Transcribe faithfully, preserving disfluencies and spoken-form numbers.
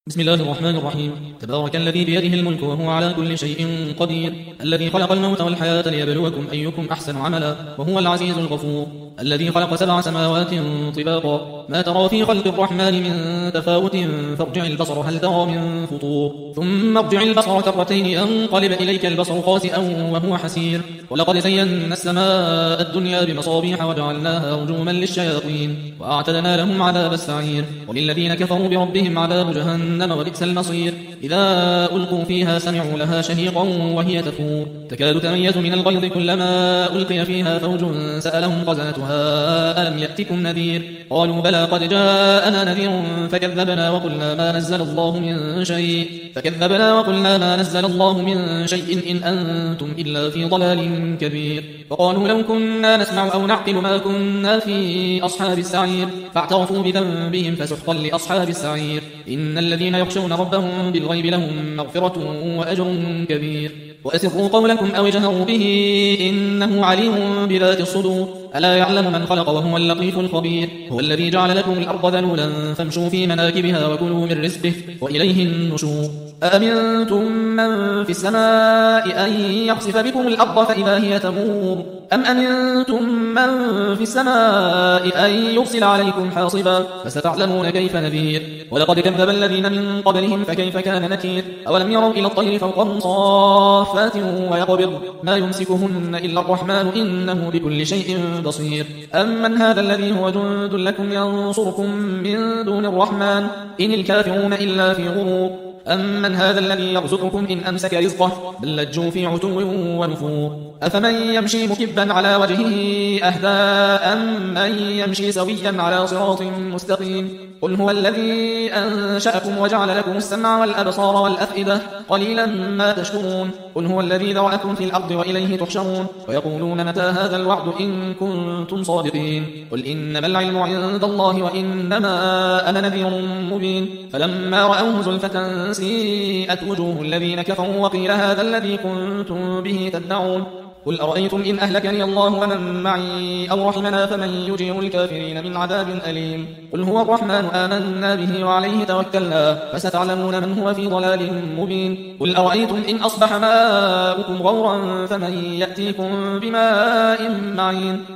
بسم الله الرحمن الرحيم. تبارك الذي بيده الملك وهو على كل شيء قدير، الذي خلق الموت والحياة ليبلوكم أيكم أحسن عملا، وهو العزيز الغفور، الذي خلق سبع سماوات طباقا، ما ترى في خلق الرحمن من تفاوت فارجع البصر هل ترى من فطور، ثم ارجع البصر كرتين ينقلب إليك البصر خاسئا وهو حسير، ولقد زينا السماء الدنيا بمصابيح وجعلناها رجوما للشياطين وأعتدنا لهم عذاب السعير، وللذين كفروا بربهم عذاب جهنم وبئس المصير. إذا ألقوا فيها سمعوا لها شهيقا وهي تفور، تكاد تميز من الغيظ كلما ألقي فيها فوج سألهم خزنتها ألم يأتكم نذير، قالوا بلى قد جاءنا نذير فكذبنا وقلنا ما نزل الله من شيء فكذبنا وقلنا ما نزل الله من شيء إن أنتم إلا في ضلال كبير. فقالوا لو كنا نسمع أو نعقل ما كنا في أصحاب السعير، فاعترفوا بذنبهم فسحقا لأصحاب السعير. إن الذين يخشون ربهم بالغيب لهم مغفرة وأجر كبير. وأسروا قولكم أو اجهروا به إنه عليم بذات الصدور، ألا يعلم من خلق وهو اللطيف الخبير. هو الذي جعل لكم الأرض ذلولا فامشوا في مناكبها وكلوا من رزقه وإليه النشور. أأمنتم من في السماء أن يخسف بكم الأرض فإذا هي تمور، أم أمنتم من في السماء أن يرسل عليكم حاصبا فستعلمون كيف نذير. ولقد كذب الذين من قبلهم فكيف كان نكير. أولم يروا إلى الطير فوقهم صافات ويقبض ما يمسكهن إلا الرحمن إنه بكل شيء بصير. أمن هذا الذي هو جند لكم ينصركم من دون الرحمن إن الكافرون إلا في غرور. أمن هذا الذي يرزقكم إن أمسك رزقه بل لجوا في عتو ونفور. أفمن يمشي مكبا على وجهه أهدى أم من يمشي سويا على صراط مستقيم. قل هو الذي أنشأكم وجعل لكم السمع والأبصار والأفئدة قليلا ما تشكرون. قل هو الذي ذرأكم في الأرض وإليه تحشرون. ويقولون متى هذا الوعد إن كنتم صادقين. قل إنما العلم عند الله وإنما أنا نذير مبين. فلما رأوه زلفة سيئت وجوه الذين كفروا وقيل هذا الذي كنتم به تدعون. قل أرأيتم إن أهلكني الله ومن معي أو رحمنا فمن يجير الكافرين من عذاب أليم. قل هو الرحمن آمنا به وعليه توكلنا فستعلمون من هو في ضلال مبين. قل أرأيتم إن أصبح ماؤكم غورا فمن يأتيكم بماء معين.